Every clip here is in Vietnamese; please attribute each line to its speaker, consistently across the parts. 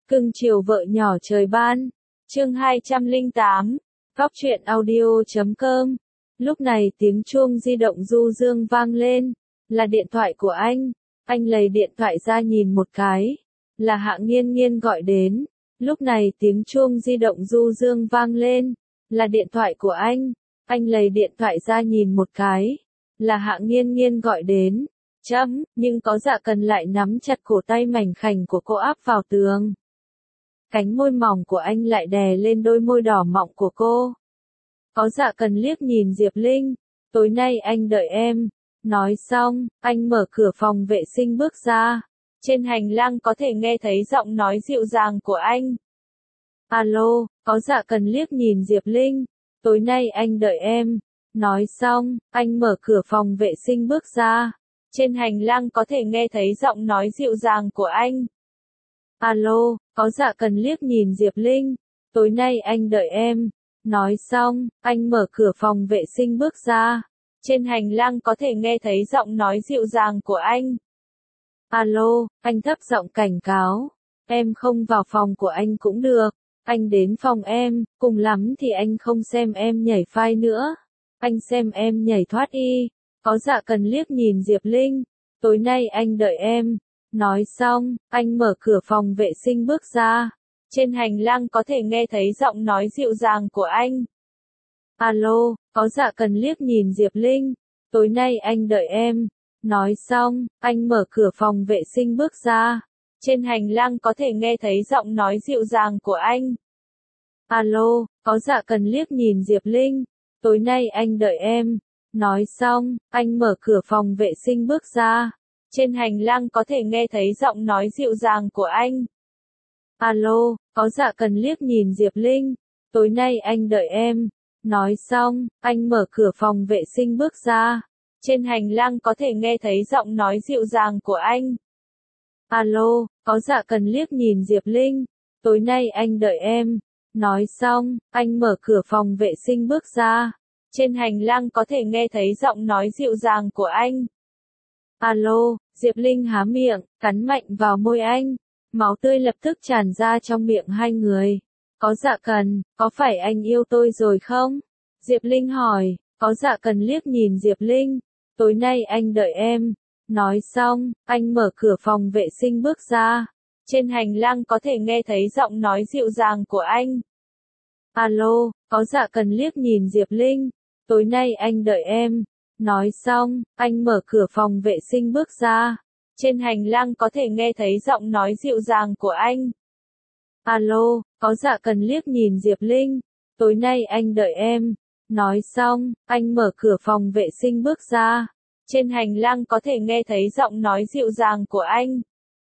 Speaker 1: Cưng chiều vợ nhỏ trời ban. Chương 208. Góc truyện audio.com. Lúc này tiếng chuông di động du dương vang lên. Là điện thoại của anh. Anh lấy điện thoại ra nhìn một cái. Là Hạ Nghiên Nghiên gọi đến. Lúc này tiếng chuông di động du dương vang lên. Là điện thoại của anh. Anh lấy điện thoại ra nhìn một cái. Là Hạ Nghiên Nghiên gọi đến. Nhưng có Dạ Cần lại nắm chặt cổ tay mảnh khảnh của cô áp vào tường. Cánh môi mỏng của anh lại đè lên đôi môi đỏ mọng của cô. Có Dạ Cần liếc nhìn Diệp Linh. Tối nay anh đợi em. Nói xong, anh mở cửa phòng vệ sinh bước ra. Trên hành lang có thể nghe thấy giọng nói dịu dàng của anh. Alo, có Dạ Cần liếc nhìn Diệp Linh. Tối nay anh đợi em. Nói xong, anh mở cửa phòng vệ sinh bước ra. Trên hành lang có thể nghe thấy giọng nói dịu dàng của anh. Alo, có Dạ Cần liếc nhìn Diệp Linh. Tối nay anh đợi em. Nói xong, anh mở cửa phòng vệ sinh bước ra. Trên hành lang có thể nghe thấy giọng nói dịu dàng của anh. Alo, anh thấp giọng cảnh cáo. Em không vào phòng của anh cũng được. Anh đến phòng em, cùng lắm thì anh không xem em nhảy phai nữa. Anh xem em nhảy thoát y. Có Dạ Cần liếc nhìn Diệp Linh. Tối nay anh đợi em. Nói xong, anh mở cửa phòng vệ sinh bước ra. Trên hành lang có thể nghe thấy giọng nói dịu dàng của anh. Alo, có Dạ Cần liếc nhìn Diệp Linh. Tối nay anh đợi em. Nói xong, anh mở cửa phòng vệ sinh bước ra. Trên hành lang có thể nghe thấy giọng nói dịu dàng của anh. Alo, có Dạ Cần liếc nhìn Diệp Linh. Tối nay anh đợi em. Nói xong, anh mở cửa phòng vệ sinh bước ra. Trên hành lang có thể nghe thấy giọng nói dịu dàng của anh. Alo, có Dạ Cần liếc nhìn Diệp Linh. Tối nay anh đợi em. Nói xong, anh mở cửa phòng vệ sinh bước ra. Trên hành lang có thể nghe thấy giọng nói dịu dàng của anh. Alo, có Dạ Cần liếc nhìn Diệp Linh. Tối nay anh đợi em. Nói xong, anh mở cửa phòng vệ sinh bước ra. Trên hành lang có thể nghe thấy giọng nói dịu dàng của anh. Alo, Diệp Linh há miệng, cắn mạnh vào môi anh. Máu tươi lập tức tràn ra trong miệng hai người. Có Dạ Cần, có phải anh yêu tôi rồi không? Diệp Linh hỏi. Có Dạ Cần liếc nhìn Diệp Linh. Tối nay anh đợi em. Nói xong, anh mở cửa phòng vệ sinh bước ra. Trên hành lang có thể nghe thấy giọng nói dịu dàng của anh. Alo, có Dạ Cần liếc nhìn Diệp Linh. Tối nay anh đợi em. Nói xong, anh mở cửa phòng vệ sinh bước ra. Trên hành lang có thể nghe thấy giọng nói dịu dàng của anh. Alo, có Dạ Cần liếc nhìn Diệp Linh. Tối nay anh đợi em. Nói xong, anh mở cửa phòng vệ sinh bước ra. Trên hành lang có thể nghe thấy giọng nói dịu dàng của anh.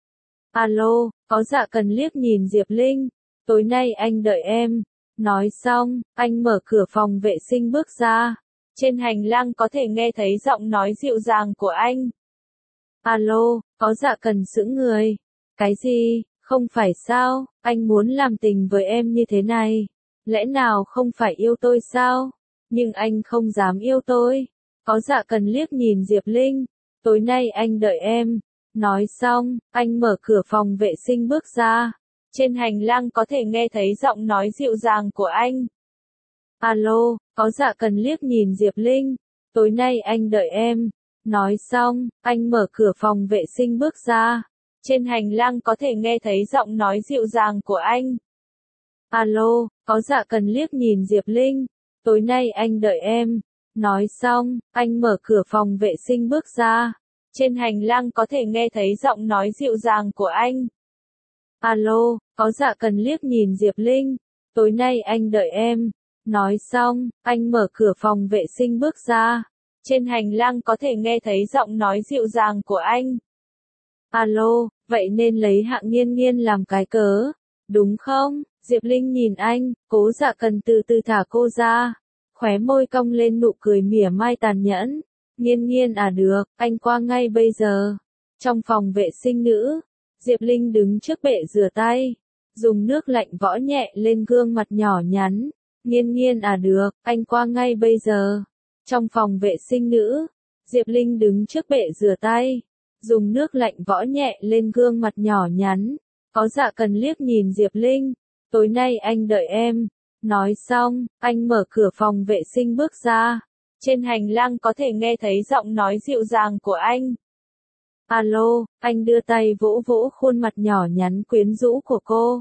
Speaker 1: Alo, có Dạ Cần liếc nhìn Diệp Linh. Tối nay anh đợi em. Nói xong, anh mở cửa phòng vệ sinh bước ra. Trên hành lang có thể nghe thấy giọng nói dịu dàng của anh. Alo, có Dạ Cần sững người. Cái gì, không phải sao, anh muốn làm tình với em như thế này. Lẽ nào không phải yêu tôi sao? Nhưng anh không dám yêu tôi. Có Dạ Cần liếc nhìn Diệp Linh. Tối nay anh đợi em. Nói xong, anh mở cửa phòng vệ sinh bước ra. Trên hành lang có thể nghe thấy giọng nói dịu dàng của anh. Alo, có Dạ Cần liếc nhìn Diệp Linh. Tối nay anh đợi em. Nói xong, anh mở cửa phòng vệ sinh bước ra. Trên hành lang có thể nghe thấy giọng nói dịu dàng của anh. Alo, có Dạ Cần liếc nhìn Diệp Linh. Tối nay anh đợi em. Nói xong, anh mở cửa phòng vệ sinh bước ra. Trên hành lang có thể nghe thấy giọng nói dịu dàng của anh. Alo, có Dạ Cần liếc nhìn Diệp Linh. Tối nay anh đợi em. Nói xong, anh mở cửa phòng vệ sinh bước ra. Trên hành lang có thể nghe thấy giọng nói dịu dàng của anh. Alo, vậy nên lấy Hạ Nghiên Nghiên làm cái cớ, đúng không? Diệp Linh nhìn anh, Cố Dạ Cần từ từ thả cô ra. Khóe môi cong lên nụ cười mỉa mai tàn nhẫn. Nghiên Nghiên à được, anh qua ngay bây giờ. Trong phòng vệ sinh nữ, Diệp Linh đứng trước bệ rửa tay. Dùng nước lạnh võ nhẹ lên gương mặt nhỏ nhắn. Nghiên Nghiên à được, anh qua ngay bây giờ. Trong phòng vệ sinh nữ, Diệp Linh đứng trước bệ rửa tay. Dùng nước lạnh võ nhẹ lên gương mặt nhỏ nhắn. Có Dạ Cần liếc nhìn Diệp Linh, tối nay anh đợi em. Nói xong, anh mở cửa phòng vệ sinh bước ra. Trên hành lang có thể nghe thấy giọng nói dịu dàng của anh. Alo, anh đưa tay vỗ vỗ khuôn mặt nhỏ nhắn quyến rũ của cô.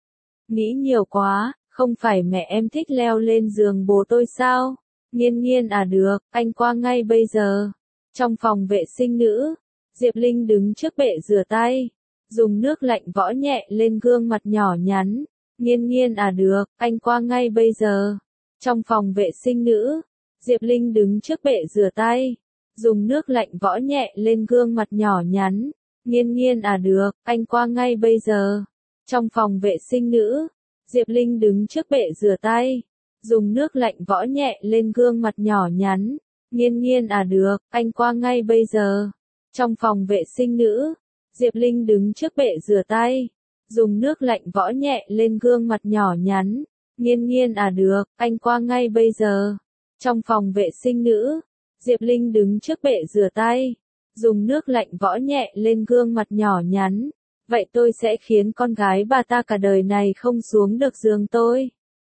Speaker 1: Nghĩ nhiều quá, không phải mẹ em thích leo lên giường bố tôi sao? Nghiên nghiên à được, anh qua ngay bây giờ. Trong phòng vệ sinh nữ, Diệp Linh đứng trước bệ rửa tay, dùng nước lạnh võ nhẹ lên gương mặt nhỏ nhắn. Nghiên nghiên à được, anh qua ngay bây giờ. Trong phòng vệ sinh nữ, Diệp Linh đứng trước bệ rửa tay, dùng nước lạnh võ nhẹ lên gương mặt nhỏ nhắn. Nghiên nghiên à được, anh qua ngay bây giờ. Trong phòng vệ sinh nữ, Diệp Linh đứng trước bệ rửa tay, dùng nước lạnh võ nhẹ lên gương mặt nhỏ nhắn. Nghiên nghiên à được, anh qua ngay bây giờ. Trong phòng vệ sinh nữ, Diệp Linh đứng trước bệ rửa tay, dùng nước lạnh võ nhẹ lên gương mặt nhỏ nhắn. Nghiên nghiên à được, anh qua ngay bây giờ. Trong phòng vệ sinh nữ, Diệp Linh đứng trước bệ rửa tay, dùng nước lạnh võ nhẹ lên gương mặt nhỏ nhắn. Vậy tôi sẽ khiến con gái bà ta cả đời này không xuống được giường tôi.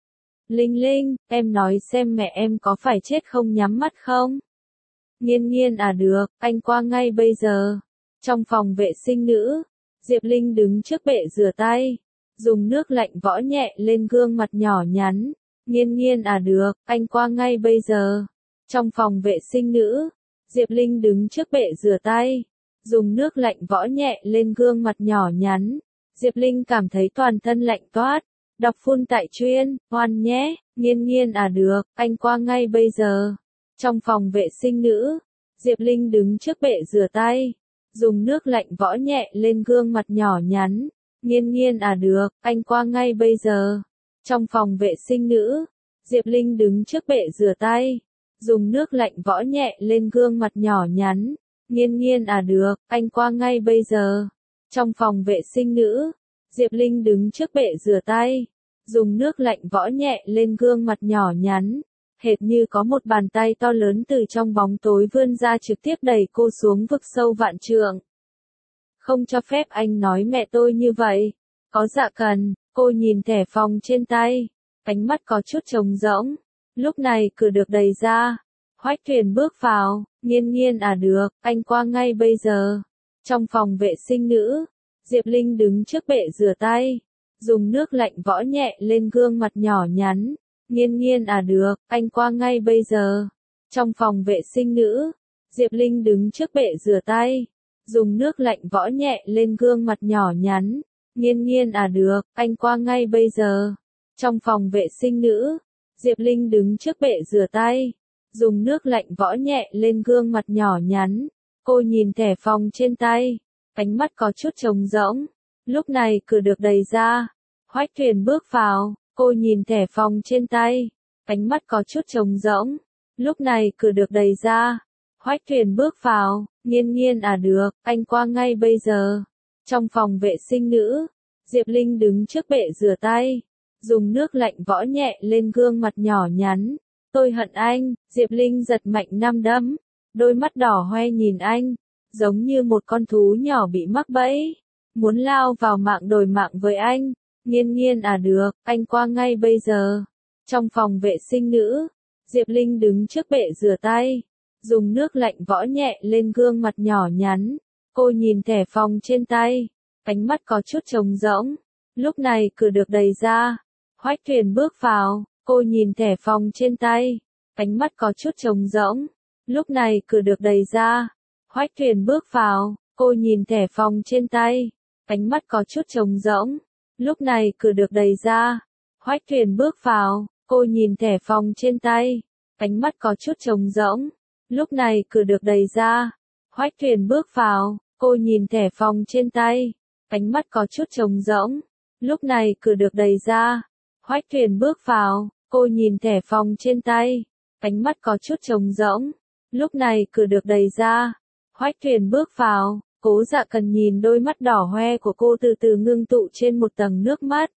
Speaker 1: Linh Linh, em nói xem mẹ em có phải chết không nhắm mắt không? Nghiên nghiên à được, anh qua ngay bây giờ. Trong phòng vệ sinh nữ, Diệp Linh đứng trước bệ rửa tay, dùng nước lạnh võ nhẹ lên gương mặt nhỏ nhắn. Nghiên nghiên à được, anh qua ngay bây giờ. Trong phòng vệ sinh nữ, Diệp Linh đứng trước bệ rửa tay, dùng nước lạnh võ nhẹ lên gương mặt nhỏ nhắn. Diệp Linh cảm thấy toàn thân lạnh toát. Đọc phun tại chuyên, ngoan nhé, nghiên nghiên à được, anh qua ngay bây giờ. Trong phòng vệ sinh nữ, Diệp Linh đứng trước bệ rửa tay, dùng nước lạnh võ nhẹ lên gương mặt nhỏ nhắn. Nghiên nghiên à được, anh qua ngay bây giờ. Trong phòng vệ sinh nữ, Diệp Linh đứng trước bệ rửa tay, dùng nước lạnh võ nhẹ lên gương mặt nhỏ nhắn. Nghiên nghiên à được, anh qua ngay bây giờ. Trong phòng vệ sinh nữ, Diệp Linh đứng trước bệ rửa tay, dùng nước lạnh võ nhẹ lên gương mặt nhỏ nhắn. Hệt như có một bàn tay to lớn từ trong bóng tối vươn ra trực tiếp đẩy cô xuống vực sâu vạn trượng. Không cho phép anh nói mẹ tôi như vậy. Có Dạ Cần, cô nhìn thẻ phòng trên tay, ánh mắt có chút trống rỗng. Lúc này cửa được đẩy ra, Hoách Tuyền bước vào. Nghiên nghiên à được, anh qua ngay bây giờ. Trong phòng vệ sinh nữ, Diệp Linh đứng trước bệ rửa tay, dùng nước lạnh võ nhẹ lên gương mặt nhỏ nhắn. Nghiên nghiên à được, anh qua ngay bây giờ. Trong phòng vệ sinh nữ, Diệp Linh đứng trước bệ rửa tay, dùng nước lạnh võ nhẹ lên gương mặt nhỏ nhắn. Nghiên nghiên à được, anh qua ngay bây giờ. Trong phòng vệ sinh nữ, Diệp Linh đứng trước bệ rửa tay, dùng nước lạnh võ nhẹ lên gương mặt nhỏ nhắn. Cô nhìn thẻ phòng trên tay, ánh mắt có chút trống rỗng. Lúc này cửa được đẩy ra, Hoách Tuyền bước vào. Cô nhìn thẻ phòng trên tay, ánh mắt có chút trống rỗng. Lúc này cửa được đẩy ra, Hoách Tuyền bước vào. Nghiên nghiên à được, anh qua ngay bây giờ. Trong phòng vệ sinh nữ, Diệp Linh đứng trước bệ rửa tay, dùng nước lạnh võ nhẹ lên gương mặt nhỏ nhắn. Tôi hận anh. Diệp Linh giật mạnh 5 đấm, đôi mắt đỏ hoe nhìn anh, giống như một con thú nhỏ bị mắc bẫy, muốn lao vào mạng đòi mạng với anh. Nghiên nghiên à được, anh qua ngay bây giờ. Trong phòng vệ sinh nữ, Diệp Linh đứng trước bệ rửa tay, dùng nước lạnh võ nhẹ lên gương mặt nhỏ nhắn. Cô nhìn thẻ phòng trên tay, ánh mắt có chút trống rỗng. Lúc này cửa được đẩy ra, Hoách Tuyền bước vào. Cô nhìn thẻ phòng trên tay, ánh mắt có chút trống rỗng. Lúc này cửa được đẩy ra, Hoách Tuyền bước vào. Cô nhìn thẻ phòng trên tay, ánh mắt có chút trống rỗng. Lúc này cửa được đẩy ra, Hoách Tuyền bước vào. Cô nhìn thẻ phòng trên tay, ánh mắt có chút trống rỗng. Lúc này cửa được đẩy ra, Hoách Tuyền bước vào. Cô nhìn thẻ phòng trên tay, ánh mắt có chút trống rỗng. Lúc này cửa được đẩy ra, Hoách Tuyền bước vào. Cô nhìn thẻ phòng trên tay, ánh mắt có chút trống rỗng. Lúc này cửa được đẩy ra, Hoách Tuyền bước vào. Cố Dạ Cần nhìn đôi mắt đỏ hoe của cô từ từ ngưng tụ trên một tầng nước mắt.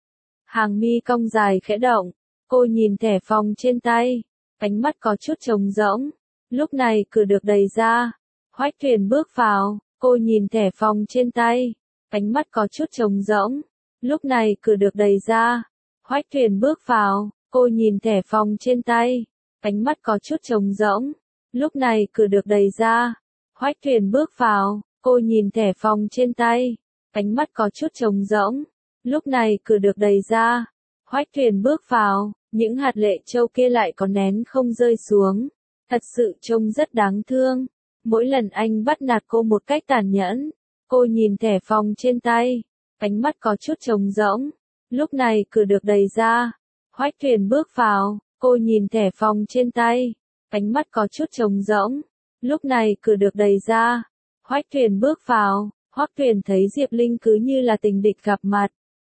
Speaker 1: Hàng mi cong dài khẽ động. Cô nhìn thẻ phòng trên tay, ánh mắt có chút trống rỗng. Lúc này cửa được đẩy ra, Hoách Tuyền bước vào. Cô nhìn thẻ phòng trên tay, ánh mắt có chút trống rỗng. Lúc này cửa được đẩy ra. Hoách Tuyền bước vào, cô nhìn thẻ phòng trên tay. Ánh mắt có chút trống rỗng. Lúc này cửa được đẩy ra. Hoách Tuyền bước vào, cô nhìn thẻ phòng trên tay. Ánh mắt có chút trống rỗng. Lúc này cửa được đẩy ra. Hoách Tuyền bước vào, những hạt lệ châu kia lại có nén không rơi xuống. Thật sự trông rất đáng thương. Mỗi lần anh bắt nạt cô một cách tàn nhẫn. Cô nhìn thẻ phòng trên tay. Ánh mắt có chút trống rỗng. Lúc này cửa được đẩy ra. Hoách Tuyền bước vào, cô nhìn thẻ phòng trên tay. Ánh mắt có chút trống rỗng. Lúc này cửa được đẩy ra. Hoách Tuyền bước vào. Hoắc Tuyền thấy Diệp Linh cứ như là tình địch gặp mặt.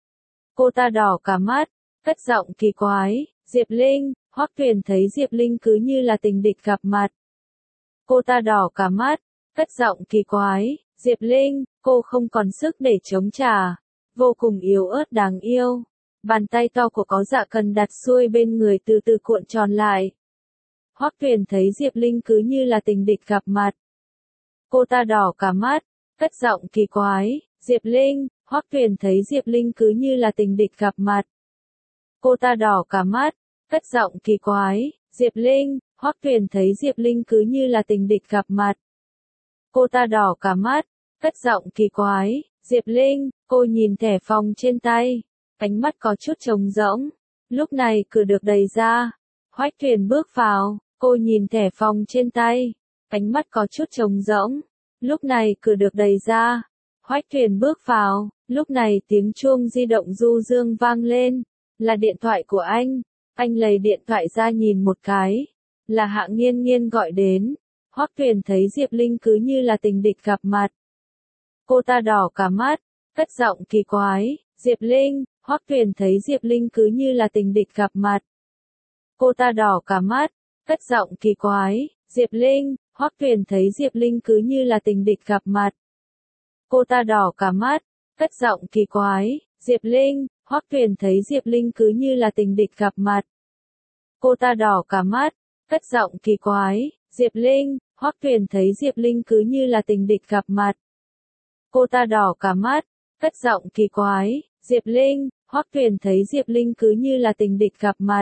Speaker 1: Cô ta đỏ cả mắt, cất giọng kỳ quái. Diệp Linh, Hoắc Tuyền thấy Diệp Linh cứ như là tình địch gặp mặt. Cô ta đỏ cả mắt, cất giọng kỳ quái. Diệp Linh, cô không còn sức để chống trả. Vô cùng yếu ớt đáng yêu. Bàn tay to của có dạ cần đặt xuôi bên người từ từ cuộn tròn lại. Hoắc Tuyền thấy Diệp Linh cứ như là tình địch gặp mặt. Cô ta đỏ cả mắt, cất giọng kỳ quái. Diệp Linh, Hoắc Tuyền thấy Diệp Linh cứ như là tình địch gặp mặt. Cô ta đỏ cả mắt, cất giọng kỳ quái. Diệp Linh, Hoắc Tuyền thấy Diệp Linh cứ như là tình địch gặp mặt. Cô ta đỏ cả mắt, cất giọng kỳ quái. Diệp Linh, cô nhìn thẻ phòng trên tay. Ánh mắt có chút trống rỗng. Lúc này cửa được đẩy ra. Hoách Tuyền bước vào, cô nhìn thẻ phòng trên tay. Ánh mắt có chút trống rỗng. Lúc này cửa được đẩy ra. Hoách Tuyền bước vào. Lúc này tiếng chuông di động du dương vang lên. Là điện thoại của anh. Anh lấy điện thoại ra nhìn một cái. Là Hạ Nghiên Nghiên gọi đến. Hoắc Tuyền thấy Diệp Linh cứ như là tình địch gặp mặt. Cô ta đỏ cả mắt, cất giọng kỳ quái. Diệp Linh, Hoắc Tuyền thấy Diệp Linh cứ như là tình địch gặp mặt. Cô ta đỏ cả mắt, cất giọng kỳ quái. Diệp Linh, Hoắc Tuyền thấy Diệp Linh cứ như là tình địch gặp mặt. Cô ta đỏ cả mắt, cất giọng kỳ quái. Diệp Linh, Hoắc Tuyền thấy Diệp Linh cứ như là tình địch gặp mặt. Cô ta đỏ cả mắt, cất giọng kỳ quái. Diệp Linh, Hoắc Tuyền thấy Diệp Linh cứ như là tình địch gặp mặt. Cô ta đỏ cả mắt, cất giọng kỳ quái. Diệp Linh, Hoắc Tuyền thấy Diệp Linh cứ như là tình địch gặp mặt.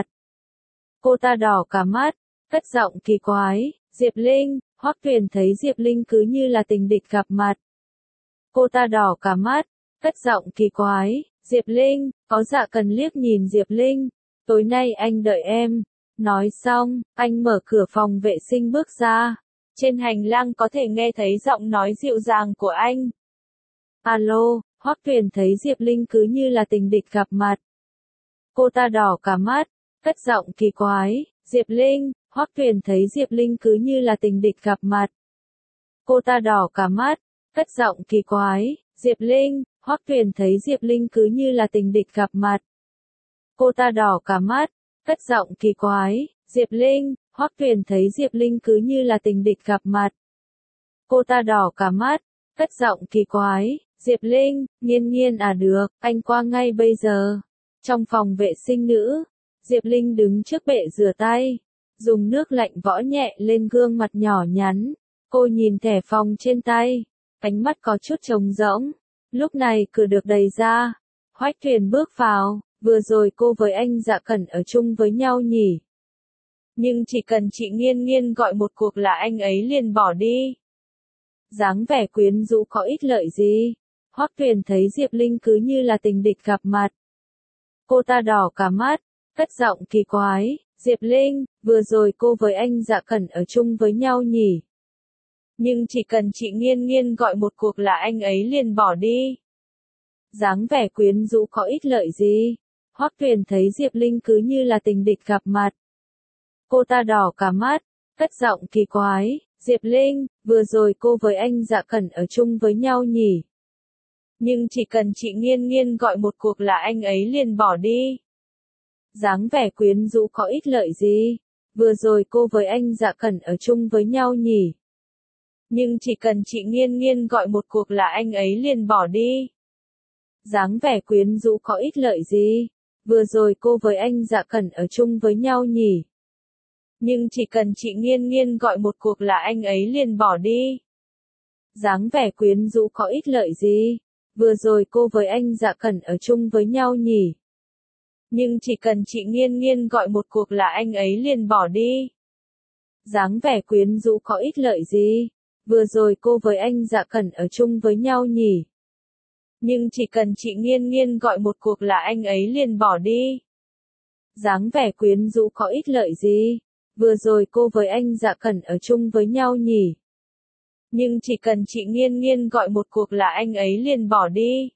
Speaker 1: Cô ta đỏ cả mắt, cất giọng kỳ quái. Diệp Linh, Hoắc Tuyền thấy Diệp Linh cứ như là tình địch gặp mặt. Cô ta đỏ cả mắt, cất giọng kỳ quái. Diệp Linh, có dạ cần liếc nhìn Diệp Linh. Tối nay anh đợi em. Nói xong, anh mở cửa phòng vệ sinh bước ra. Trên hành lang có thể nghe thấy giọng nói dịu dàng của anh. Alo, Hoắc Tuyền thấy Diệp Linh cứ như là tình địch gặp mặt. Cô ta đỏ cả mắt, cất giọng kỳ quái. Diệp Linh, Hoắc Tuyền thấy Diệp Linh cứ như là tình địch gặp mặt. Cô ta đỏ cả mắt, cất giọng kỳ quái. Diệp Linh, Hoắc Tuyền thấy Diệp Linh cứ như là tình địch gặp mặt. Cô ta đỏ cả mắt, cất giọng kỳ quái. Diệp Linh, Hoắc Tuyền thấy Diệp Linh cứ như là tình địch gặp mặt. Cô ta đỏ cả mắt, cất giọng kỳ quái. Diệp Linh, Nghiên Nghiên à được, anh qua ngay bây giờ. Trong phòng vệ sinh nữ, Diệp Linh đứng trước bệ rửa tay, dùng nước lạnh võ nhẹ lên gương mặt nhỏ nhắn. Cô nhìn thẻ phòng trên tay, ánh mắt có chút trống rỗng. Lúc này cửa được đẩy ra. Hoách Tuyền bước vào. Vừa rồi cô với anh Dạ Cẩn ở chung với nhau nhỉ? Nhưng chỉ cần chị Nghiên Nghiên gọi một cuộc là anh ấy liền bỏ đi. Dáng vẻ quyến rũ có ích lợi gì? Hoắc Tuyền thấy Diệp Linh cứ như là tình địch gặp mặt. Cô ta đỏ cả mắt, cất giọng kỳ quái. Diệp Linh, vừa rồi cô với anh Dạ Cẩn ở chung với nhau nhỉ? Nhưng chỉ cần chị Nghiên Nghiên gọi một cuộc là anh ấy liền bỏ đi. Dáng vẻ quyến rũ có ích lợi gì? Hoắc Tuyền thấy Diệp Linh cứ như là tình địch gặp mặt. Cô ta đỏ cả mắt, cất giọng kỳ quái. Diệp Linh, vừa rồi cô với anh Dạ Cẩn ở chung với nhau nhỉ? Nhưng chỉ cần chị Nghiên Nghiên gọi một cuộc là anh ấy liền bỏ đi. Dáng vẻ quyến rũ có ích lợi gì? Vừa rồi cô với anh Dạ Cẩn ở chung với nhau nhỉ? Nhưng chỉ cần chị Nghiên Nghiên gọi một cuộc là anh ấy liền bỏ đi. Dáng vẻ quyến rũ có ích lợi gì? Vừa rồi cô với anh Dạ Cẩn ở chung với nhau nhỉ? Nhưng chỉ cần chị Nghiên Nghiên gọi một cuộc là anh ấy liền bỏ đi. Dáng vẻ quyến rũ có ích lợi gì? Vừa rồi cô với anh Dạ Cẩn ở chung với nhau nhỉ? Nhưng chỉ cần chị Nghiên Nghiên gọi một cuộc là anh ấy liền bỏ đi. Dáng vẻ quyến rũ có ích lợi gì? Vừa rồi cô với anh Dạ Cẩn ở chung với nhau nhỉ? Nhưng chỉ cần chị Nghiên Nghiên gọi một cuộc là anh ấy liền bỏ đi. Dáng vẻ quyến rũ có ích lợi gì? Vừa rồi cô với anh Dạ Cẩn ở chung với nhau nhỉ? Nhưng chỉ cần chị Nghiên Nghiên gọi một cuộc là anh ấy liền bỏ đi.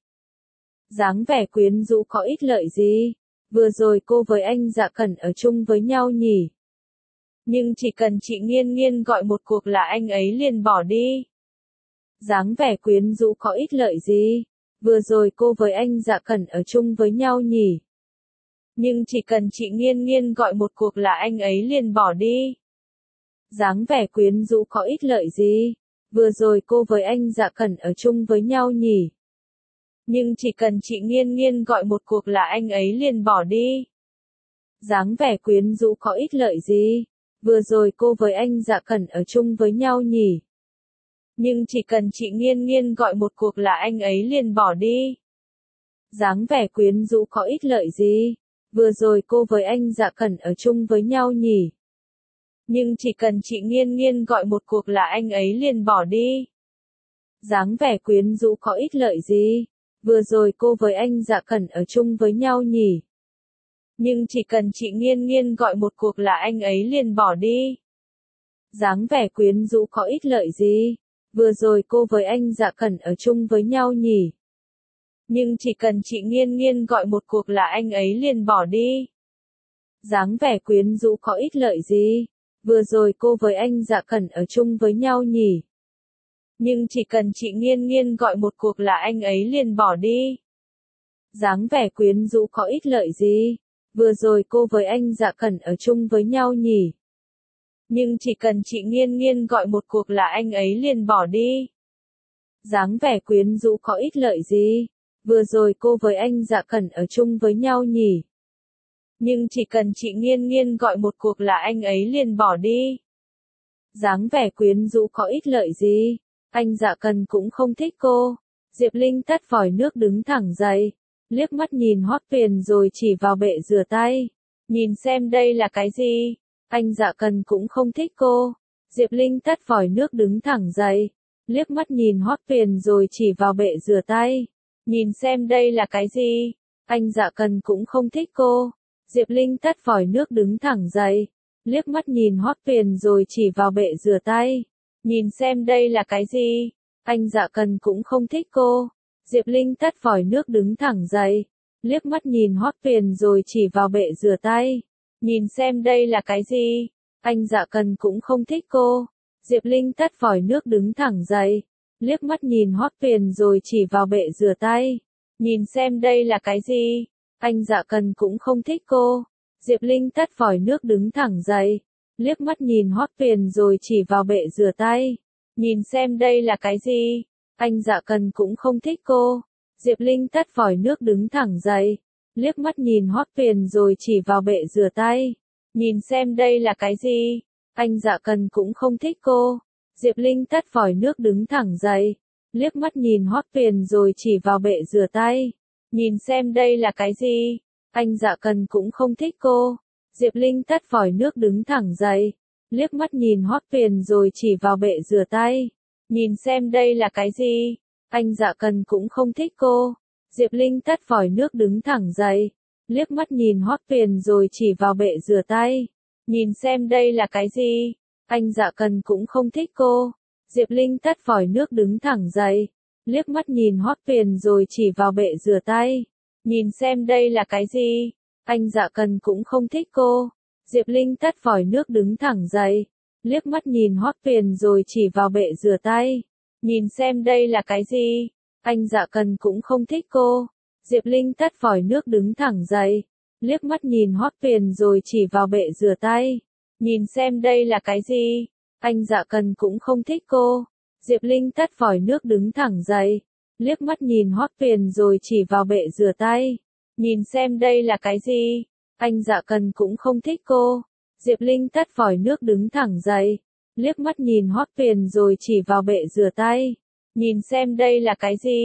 Speaker 1: Dáng vẻ quyến rũ có ích lợi gì? Vừa rồi cô với anh Dạ Cẩn ở chung với nhau nhỉ? Nhưng chỉ cần chị Nghiên Nghiên gọi một cuộc là anh ấy liền bỏ đi. Dáng vẻ quyến rũ có ích lợi gì? Vừa rồi cô với anh Dạ Cẩn ở chung với nhau nhỉ? Nhưng chỉ cần chị Nghiên Nghiên gọi một cuộc là anh ấy liền bỏ đi. Dáng vẻ quyến rũ có ích lợi gì? Vừa rồi cô với anh Dạ Cẩn ở chung với nhau nhỉ? Nhưng chỉ cần chị Nghiên Nghiên gọi một cuộc là anh ấy liền bỏ đi. Dáng vẻ quyến rũ có ích lợi gì? Vừa rồi cô với anh Dạ Cẩn ở chung với nhau nhỉ? Nhưng chỉ cần chị Nghiên Nghiên gọi một cuộc là anh ấy liền bỏ đi. Dáng vẻ quyến rũ có ích lợi gì? Vừa rồi cô với anh Dạ Cẩn ở chung với nhau nhỉ? Nhưng chỉ cần chị Nghiên Nghiên gọi một cuộc là anh ấy liền bỏ đi. Dáng vẻ quyến rũ có ích lợi gì? Vừa rồi cô với anh Dạ Cẩn ở chung với nhau nhỉ? Nhưng chỉ cần chị Nghiên Nghiên gọi một cuộc là anh ấy liền bỏ đi. Dáng vẻ quyến rũ có ích lợi gì? Vừa rồi cô với anh Dạ Cẩn ở chung với nhau nhỉ? Nhưng chỉ cần chị Nghiên Nghiên gọi một cuộc là anh ấy liền bỏ đi. Dáng vẻ quyến rũ có ích lợi gì? Vừa rồi cô với anh Dạ Cẩn ở chung với nhau nhỉ? Nhưng chỉ cần chị Nghiên Nghiên gọi một cuộc là anh ấy liền bỏ đi. Dáng vẻ quyến rũ có ích lợi gì? Vừa rồi cô với anh Dạ Cẩn ở chung với nhau nhỉ? Nhưng chỉ cần chị Nghiên Nghiên gọi một cuộc là anh ấy liền bỏ đi. Dáng vẻ quyến rũ có ích lợi gì? Vừa rồi cô với anh Dạ Cẩn ở chung với nhau nhỉ? Nhưng chỉ cần chị Nghiên Nghiên gọi một cuộc là anh ấy liền bỏ đi. Dáng vẻ quyến rũ có ích lợi gì? Anh Dạ Cẩn cũng không thích cô. Diệp Linh tắt vòi nước đứng thẳng dậy, liếc mắt nhìn Hót Tuyền rồi chỉ vào bệ rửa tay. Nhìn xem đây là cái gì? Anh Dạ Cẩn cũng không thích cô. Diệp Linh tắt vòi nước đứng thẳng dậy, liếc mắt nhìn Hót Tuyền rồi chỉ vào bệ rửa tay. Nhìn xem đây là cái gì? Anh Dạ Cẩn cũng không thích cô. Diệp Linh tắt vòi nước đứng thẳng dậy, liếc mắt nhìn Hót Tuyền rồi chỉ vào bệ rửa tay. Nhìn xem đây là cái gì? Anh Dạ Cẩn cũng không thích cô. Diệp Linh tắt vòi nước đứng thẳng dậy, liếc mắt nhìn Hót Tuyền rồi chỉ vào bệ rửa tay. Nhìn xem đây là cái gì? Anh Dạ Cẩn cũng không thích cô. Diệp Linh tắt vòi nước đứng thẳng dậy, liếc mắt nhìn Hót Tuyền rồi chỉ vào bệ rửa tay. Nhìn xem đây là cái gì? Anh Dạ Cẩn cũng không thích cô. Diệp Linh tắt vòi nước đứng thẳng dậy, liếc mắt nhìn Hót Tuyền rồi chỉ vào bệ rửa tay. Nhìn xem đây là cái gì? Anh Dạ Cẩn cũng không thích cô. Diệp Linh tắt vòi nước đứng thẳng dậy, liếc mắt nhìn Hót Tuyền rồi chỉ vào bệ rửa tay. Nhìn xem đây là cái gì? Anh Dạ Cẩn cũng không thích cô. Diệp Linh tắt vòi nước đứng thẳng dậy, liếc mắt nhìn Hót Tuyền rồi chỉ vào bệ rửa tay. Nhìn xem đây là cái gì? Anh Dạ Cẩn cũng không thích cô. Diệp Linh tắt vòi nước đứng thẳng dậy, liếc mắt nhìn Hót Tuyền rồi chỉ vào bệ rửa tay. Nhìn xem đây là cái gì? Anh Dạ Cẩn cũng không thích cô. Diệp Linh tắt vòi nước đứng thẳng dậy, liếc mắt nhìn Hót Tuyền rồi chỉ vào bệ rửa tay. Nhìn xem đây là cái gì? Anh Dạ Cẩn cũng không thích cô. Diệp Linh tắt vòi nước đứng thẳng dậy, liếc mắt nhìn Hót Tuyền rồi chỉ vào bệ rửa tay. Nhìn xem đây là cái gì? Anh Dạ Cẩn cũng không thích cô. Diệp Linh tắt vòi nước đứng thẳng dậy, liếc mắt nhìn Hót Tuyền rồi chỉ vào bệ rửa tay. Nhìn xem đây là cái gì? Anh Dạ Cẩn cũng không thích cô. Diệp Linh tắt vòi nước đứng thẳng dậy, liếc mắt nhìn Hót Tuyền rồi chỉ vào bệ rửa tay. Nhìn xem đây là cái gì? Anh Dạ Cẩn cũng không thích cô. Diệp Linh tắt vòi nước đứng thẳng dậy, liếc mắt nhìn Hót Tuyền rồi chỉ vào bệ rửa tay. Nhìn xem đây là cái gì? Anh Dạ Cẩn cũng không thích cô. Diệp Linh tắt vòi nước đứng thẳng dậy, liếc mắt nhìn Hót Tuyền rồi chỉ vào bệ rửa tay. Nhìn xem đây là cái gì?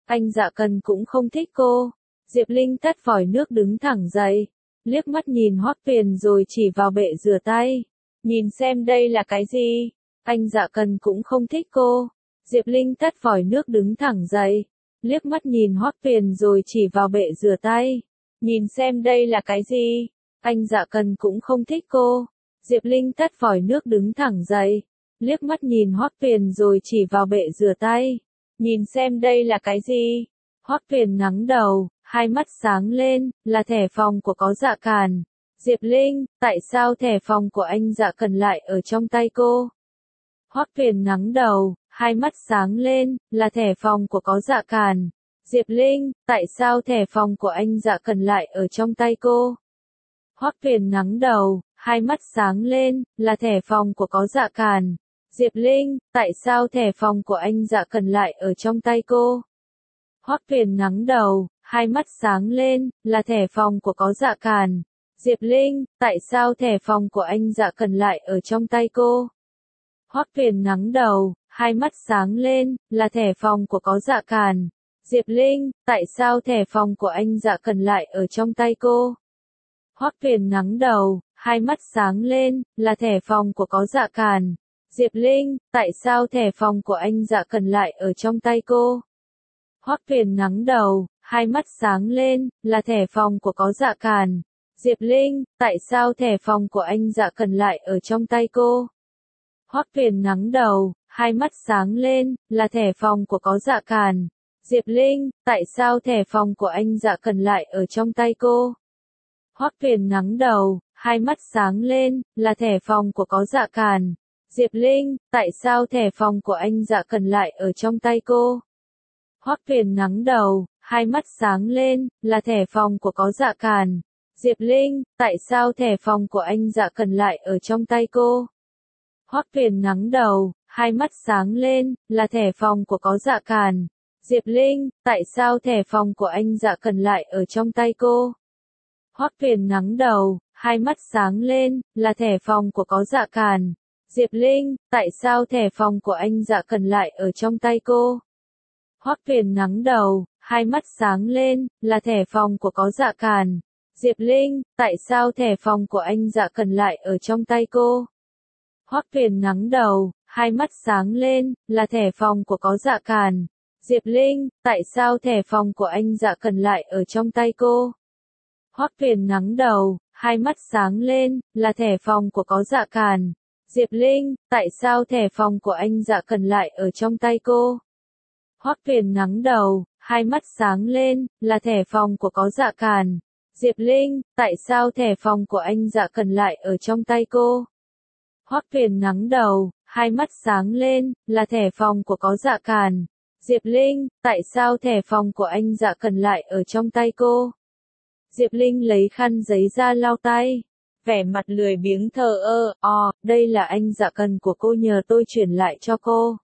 Speaker 1: Anh Dạ Cần cũng không thích cô. Diệp Linh tắt vòi nước đứng thẳng dậy, liếc mắt nhìn Hoắc Tuyền rồi chỉ vào bệ rửa tay. Nhìn xem đây là cái gì? Anh Dạ Cần cũng không thích cô. Diệp Linh tắt vòi nước đứng thẳng dậy, liếc mắt nhìn Hoắc Tuyền rồi chỉ vào bệ rửa tay. Nhìn xem đây là cái gì? Anh Dạ Cần cũng không thích cô. Diệp Linh tắt vòi nước đứng thẳng dậy, liếc mắt nhìn Hoắc Tuyền rồi chỉ vào bệ rửa tay. Nhìn xem đây là cái gì? Hoắc Tuyền ngẩng đầu, hai mắt sáng lên, là thẻ phòng của có Dạ Càn. Diệp Linh, tại sao thẻ phòng của anh Dạ Cần lại ở trong tay cô? Hoắc Tuyền ngẩng đầu, hai mắt sáng lên, là thẻ phòng của có Dạ Càn. Diệp Linh, tại sao thẻ phòng của anh Dạ Cần lại ở trong tay cô? Hoắc Tuyền ngẩng đầu, hai mắt sáng lên, là thẻ phòng của có Dạ Càn. Diệp Linh, tại sao thẻ phòng của anh Dạ Cần lại ở trong tay cô? Hoắc Tuyền ngẩng đầu, hai mắt sáng lên, là thẻ phòng của có Dạ Càn. Diệp Linh, tại sao thẻ phòng của anh Dạ Cần lại ở trong tay cô? Hoắc Tuyền ngẩng đầu, hai mắt sáng lên, là thẻ phòng của có Dạ Càn. Diệp Linh, tại sao thẻ phòng của anh Dạ Cần lại ở trong tay cô? Hoắc Tuyền ngẩng đầu, hai mắt sáng lên, là thẻ phòng của có Dạ Càn. Diệp Linh, tại sao thẻ phòng của anh Dạ Cần lại ở trong tay cô? Hoắc Tuyền ngẩng đầu, hai mắt sáng lên, là thẻ phòng của có Dạ Càn. Diệp Linh, tại sao thẻ phòng của anh Dạ Cần lại ở trong tay cô? Hoắc Tuyền ngẩng đầu, hai mắt sáng lên, là thẻ phòng của có Dạ Càn. Diệp Linh, tại sao thẻ phòng của anh Dạ Cần lại ở trong tay cô? Hoắc Tuyền ngẩng đầu, hai mắt sáng lên, là thẻ phòng của có Dạ Càn. Diệp Linh, tại sao thẻ phòng của anh Dạ Cần lại ở trong tay cô? Hoắc Tuyền ngẩng đầu, hai mắt sáng lên, là thẻ phòng của có Dạ Càn. Diệp Linh, tại sao thẻ phòng của anh Dạ Cần lại ở trong tay cô? Hoắc Tuyền ngẩng đầu, hai mắt sáng lên, là thẻ phòng của có Dạ Càn. Diệp Linh, tại sao thẻ phòng của anh Dạ Cần lại ở trong tay cô? Hoắc Tuyền ngẩng đầu, hai mắt sáng lên, là thẻ phòng của có Dạ Càn. Diệp Linh, tại sao thẻ phòng của anh Dạ Cần lại ở trong tay cô? Hoắc Tuyền ngẩng đầu, hai mắt sáng lên, là thẻ phòng của có Dạ Càn. Diệp Linh, tại sao thẻ phòng của anh Dạ Cần lại ở trong tay cô? Hoắc Tuyền ngẩng đầu, hai mắt sáng lên, là thẻ phòng của có Dạ Càn. Diệp Linh, tại sao thẻ phòng của anh Dạ Cần lại ở trong tay cô? Hoắc Tuyền ngẩng đầu, hai mắt sáng lên, là thẻ phòng của có Dạ Càn. Diệp Linh, tại sao thẻ phòng của anh Dạ Cần lại ở trong tay cô? Hoắc Tuyền ngẩng đầu, hai mắt sáng lên, là thẻ phòng của có Dạ Càn. Diệp Linh, tại sao thẻ phòng của anh Dạ Cần lại ở trong tay cô? Hoắc Tuyền ngẩng đầu, hai mắt sáng lên, là thẻ phòng của có Dạ Càn. Diệp Linh, tại sao thẻ phòng của anh Dạ Cần lại ở trong tay cô? Diệp Linh lấy khăn giấy ra lau tay, vẻ mặt lười biếng thờ ơ, đây là anh Dạ Cần của cô nhờ tôi chuyển lại cho cô.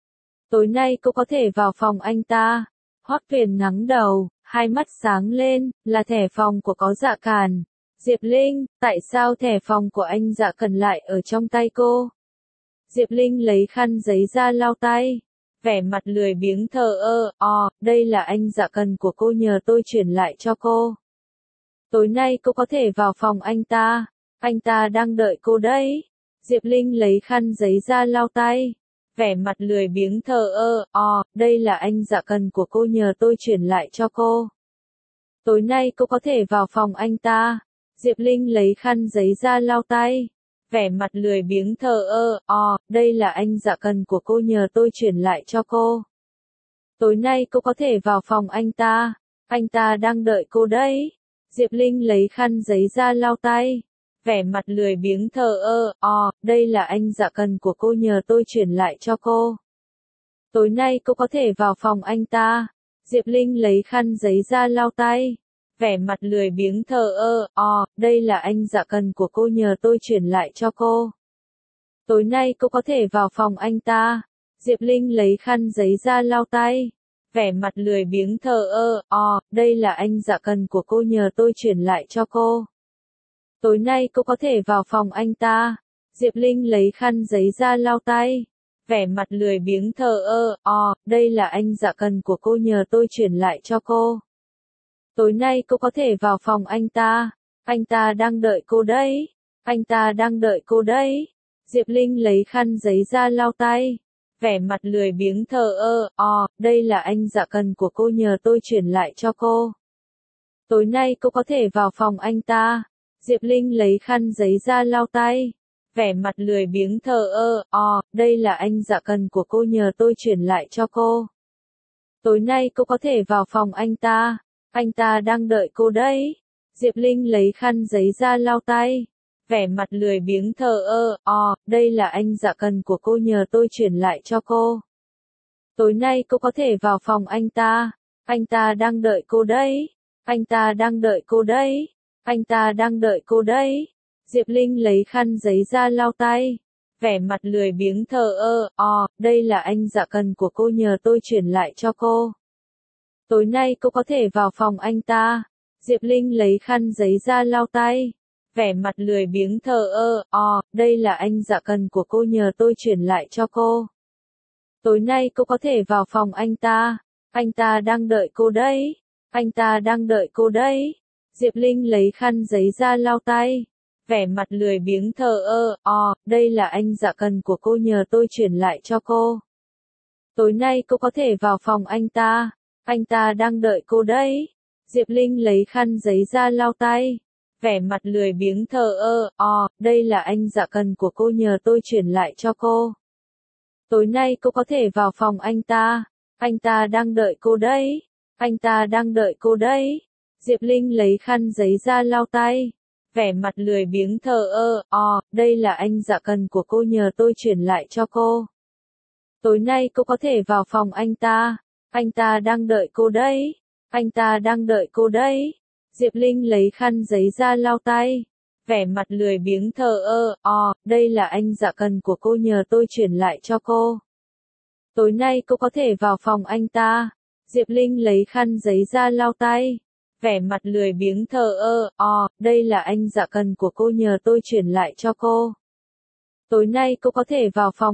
Speaker 1: Tối nay cô có thể vào phòng anh ta. Hoắc Tuyền ngẩng đầu, hai mắt sáng lên, là thẻ phòng của có Dạ Càn. Diệp Linh, tại sao thẻ phòng của anh Dạ Cần lại ở trong tay cô? Diệp Linh lấy khăn giấy ra lau tay, vẻ mặt lười biếng thờ ơ, đây là anh Dạ Cần của cô nhờ tôi chuyển lại cho cô. Tối nay cô có thể vào phòng anh ta đang đợi cô đấy. Diệp Linh lấy khăn giấy ra lau tay, vẻ mặt lười biếng thờ ơ, đây là anh Dạ Cần của cô nhờ tôi chuyển lại cho cô. Tối nay cô có thể vào phòng anh ta. Diệp Linh lấy khăn giấy ra lau tay, vẻ mặt lười biếng thờ ơ, đây là anh Dạ Cần của cô nhờ tôi chuyển lại cho cô. Tối nay cô có thể vào phòng anh ta đang đợi cô đấy. Diệp Linh lấy khăn giấy ra lau tay, vẻ mặt lười biếng thờ ơ, đây là anh Dạ Cần của cô nhờ tôi chuyển lại cho cô. Tối nay cô có thể vào phòng anh ta. Diệp Linh lấy khăn giấy ra lau tay, vẻ mặt lười biếng thờ ơ, đây là anh Dạ Cần của cô nhờ tôi chuyển lại cho cô. Tối nay cô có thể vào phòng anh ta. Diệp Linh lấy khăn giấy ra lau tay, vẻ mặt lười biếng thờ ơ, đây là anh Dạ Cần của cô nhờ tôi chuyển lại cho cô. Tối nay cô có thể vào phòng anh ta. Diệp Linh lấy khăn giấy ra lau tay, vẻ mặt lười biếng thờ ơ, đây là anh dạ cần của cô nhờ tôi chuyển lại cho cô. Tối nay cô có thể vào phòng anh ta đang đợi cô đấy, anh ta đang đợi cô đấy. Diệp Linh lấy khăn giấy ra lau tay, vẻ mặt lười biếng thờ ơ, đây là anh dạ cần của cô nhờ tôi chuyển lại cho cô. Tối nay cô có thể vào phòng anh ta. Diệp Linh lấy khăn giấy ra lau tay, vẻ mặt lười biếng thờ ơ, đây là anh dạ cần của cô nhờ tôi chuyển lại cho cô. Tối nay cô có thể vào phòng anh ta đang đợi cô đấy. Diệp Linh lấy khăn giấy ra lau tay, vẻ mặt lười biếng thờ ơ, đây là anh dạ cần của cô nhờ tôi chuyển lại cho cô. Tối nay cô có thể vào phòng anh ta đang đợi cô đấy, anh ta đang đợi cô đấy, anh ta đang đợi cô đấy. Diệp Linh lấy khăn giấy ra lau tay, vẻ mặt lười biếng thờ ơ, đây là anh dạ cần của cô nhờ tôi chuyển lại cho cô. Tối nay cô có thể vào phòng anh ta. Diệp Linh lấy khăn giấy ra lau tay, vẻ mặt lười biếng thờ ơ, đây là anh dạ cần của cô nhờ tôi chuyển lại cho cô. Tối nay cô có thể vào phòng anh ta đang đợi cô đấy, anh ta đang đợi cô đấy. Diệp Linh lấy khăn giấy ra lau tay, vẻ mặt lười biếng thờ ơ, đây là anh dạ cần của cô nhờ tôi chuyển lại cho cô. Tối nay cô có thể vào phòng anh ta đang đợi cô đấy. Diệp Linh lấy khăn giấy ra lau tay, vẻ mặt lười biếng thờ ơ, đây là anh dạ cần của cô nhờ tôi chuyển lại cho cô. Tối nay cô có thể vào phòng anh ta đang đợi cô đấy, anh ta đang đợi cô đấy. Diệp Linh lấy khăn giấy ra lau tay, vẻ mặt lười biếng thờ ơ, đây là anh dạ cần của cô nhờ tôi chuyển lại cho cô. Tối nay cô có thể vào phòng anh ta đang đợi cô đấy, anh ta đang đợi cô đấy. Diệp Linh lấy khăn giấy ra lau tay, vẻ mặt lười biếng thờ ơ, đây là anh dạ cần của cô nhờ tôi chuyển lại cho cô. Tối nay cô có thể vào phòng anh ta. Diệp Linh lấy khăn giấy ra lau tay, vẻ mặt lười biếng thờ ơ, đây là anh dạ cần của cô nhờ tôi chuyển lại cho cô. Tối nay cô có thể vào phòng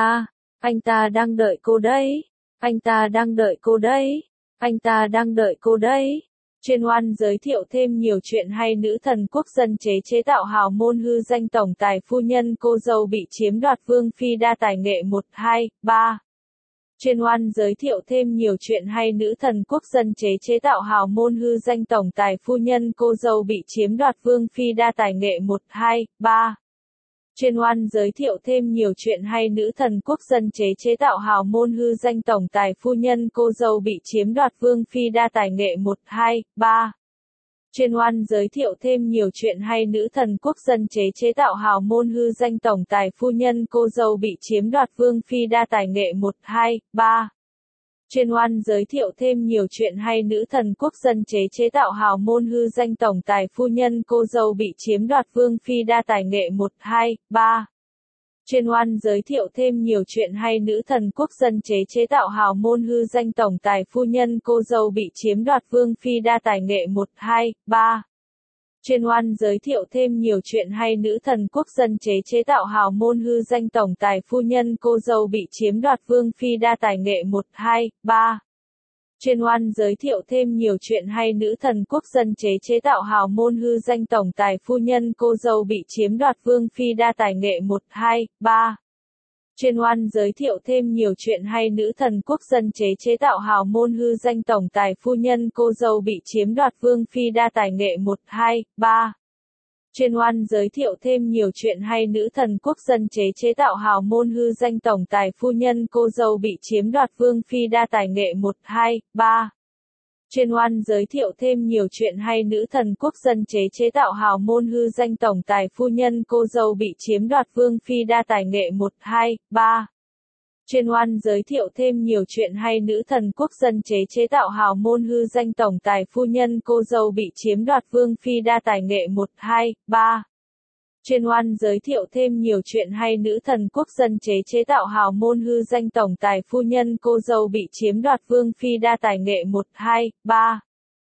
Speaker 1: anh ta đang đợi cô đấy, anh ta đang đợi cô đấy, anh ta đang đợi cô đấy. Chuyên oan giới thiệu thêm nhiều chuyện hay nữ thần quốc dân chế tạo hào môn hư danh tổng tài phu nhân cô dâu bị chiếm đoạt vương phi đa tài nghệ 1, 2, 3. Chuyên oan giới thiệu thêm nhiều chuyện hay nữ thần quốc dân chế tạo hào môn hư danh tổng tài phu nhân cô dâu bị chiếm đoạt vương phi đa tài nghệ 1, 2, 3. Chuyên oan giới thiệu thêm nhiều chuyện hay nữ thần quốc dân chế tạo hào môn hư danh tổng tài phu nhân cô dâu bị chiếm đoạt vương phi đa tài nghệ 1, 2, 3. Chuyên oan giới thiệu thêm nhiều chuyện hay nữ thần quốc dân chế tạo hào môn hư danh tổng tài phu nhân cô dâu bị chiếm đoạt vương phi đa tài nghệ 1, 2, 3. Chuyên oan giới thiệu thêm nhiều chuyện hay nữ thần quốc dân chế tạo hào môn hư danh tổng tài phu nhân cô dâu bị chiếm đoạt vương phi đa tài nghệ 1, 2, 3. Chuyên oan giới thiệu thêm nhiều chuyện hay nữ thần quốc dân chế tạo hào môn hư danh tổng tài phu nhân cô dâu bị chiếm đoạt vương phi đa tài nghệ 1, 2, 3. Chuyên oan giới thiệu thêm nhiều chuyện hay nữ thần quốc dân chế tạo hào môn hư danh tổng tài phu nhân cô dâu bị chiếm đoạt vương phi đa tài nghệ 1, 2, 3. Chuyên oan giới thiệu thêm nhiều chuyện hay nữ thần quốc dân chế tạo hào môn hư danh tổng tài phu nhân cô dâu bị chiếm đoạt vương phi đa tài nghệ 1, 2, 3. Chuyên oan giới thiệu thêm nhiều chuyện hay nữ thần quốc dân chế tạo hào môn hư danh tổng tài phu nhân cô dâu bị chiếm đoạt vương phi đa tài nghệ 1, 2, 3. Chuyên oan giới thiệu thêm nhiều chuyện hay nữ thần quốc dân chế tạo hào môn hư danh tổng tài phu nhân cô dâu bị chiếm đoạt vương phi đa tài nghệ 1, 2, 3. Chuyên oan giới thiệu thêm nhiều chuyện hay nữ thần quốc dân chế tạo hào môn hư danh tổng tài phu nhân cô dâu bị chiếm đoạt vương phi đa tài nghệ 1, 2, 3. Chuyên oan giới thiệu thêm nhiều chuyện hay nữ thần quốc dân chế tạo hào môn hư danh tổng tài phu nhân cô dâu bị chiếm đoạt vương phi đa tài nghệ 1, 2, 3. Chuyên oan giới thiệu thêm nhiều chuyện hay nữ thần quốc dân chế tạo hào môn hư danh tổng tài phu nhân cô dâu bị chiếm đoạt vương phi đa tài nghệ 1, 2, 3.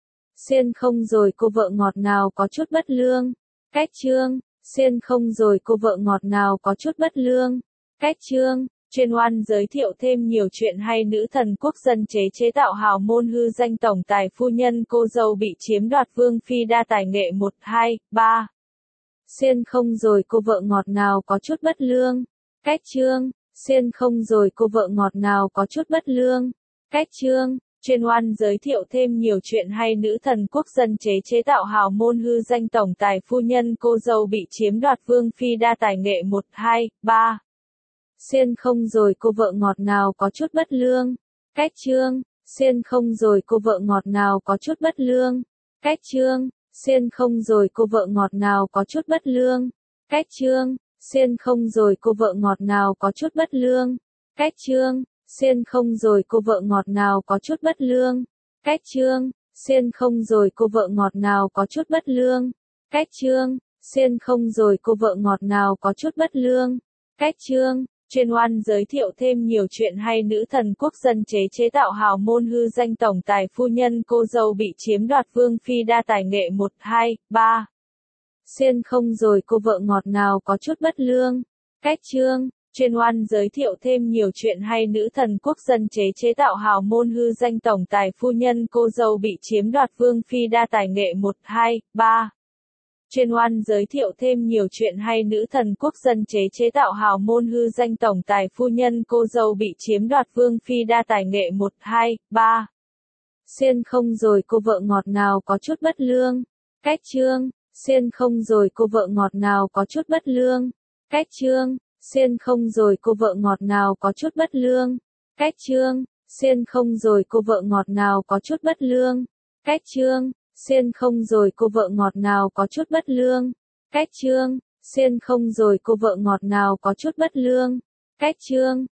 Speaker 1: Xiên không rồi cô vợ ngọt ngào có chút bất lương. Cách chương. Xiên không rồi cô vợ ngọt ngào có chút bất lương. Cách chương. Chuyên oan giới thiệu thêm nhiều chuyện hay nữ thần quốc dân chế tạo hào môn hư danh tổng tài phu nhân cô dâu bị chiếm đoạt vương phi đa tài nghệ 1, 2, 3. Xiên không rồi cô vợ ngọt nào có chút bất lương. Cách chương. Xiên không rồi cô vợ ngọt nào có chút bất lương. Cách chương. Chuyên oan giới thiệu thêm nhiều chuyện hay nữ thần quốc dân chế tạo hào môn hư danh tổng tài phu nhân cô dâu bị chiếm đoạt vương phi đa tài nghệ 1, 2, 3. Xiên không rồi cô vợ ngọt nào có chút bất lương. Cách chương. Xiên không rồi cô vợ ngọt nào có chút bất lương. Cách chương. Xiên không rồi cô vợ ngọt nào có chút bất lương. Cách chương. Xiên không rồi cô vợ ngọt nào có chút bất lương. Cách chương. Xiên không rồi cô vợ ngọt nào có chút bất lương. Cách chương. Xiên không rồi cô vợ ngọt nào có chút bất lương. Cách chương. Xiên không rồi cô vợ ngọt nào có chút bất lương. Cách chương. Chuyên oan giới thiệu thêm nhiều chuyện hay nữ thần quốc dân chế tạo hào môn hư danh tổng tài phu nhân cô dâu bị chiếm đoạt vương phi đa tài nghệ 1, 2, 3. Xiên không rồi cô vợ ngọt nào có chút bất lương. Cách chương. Chuyên oan giới thiệu thêm nhiều chuyện hay nữ thần quốc dân chế tạo hào môn hư danh tổng tài phu nhân cô dâu bị chiếm đoạt vương phi đa tài nghệ 1, 2, 3. Chuyên oan giới thiệu thêm nhiều chuyện hay nữ thần quốc dân chế tạo hào môn hư danh tổng tài phu nhân cô dâu bị chiếm đoạt vương phi đa tài nghệ 1, 2, 3. Xiên không rồi cô vợ ngọt nào có chút bất lương. Cách chương. Xiên không rồi cô vợ ngọt nào có chút bất lương. Cách chương. Xiên không rồi cô vợ ngọt nào có chút bất lương. Cách chương. Xiên không rồi cô vợ ngọt nào có chút bất lương. Cách chương. Xiên không rồi cô vợ ngọt nào có chút bất lương. Cách chương. Xiên không rồi cô vợ ngọt nào có chút bất lương. Cách chương.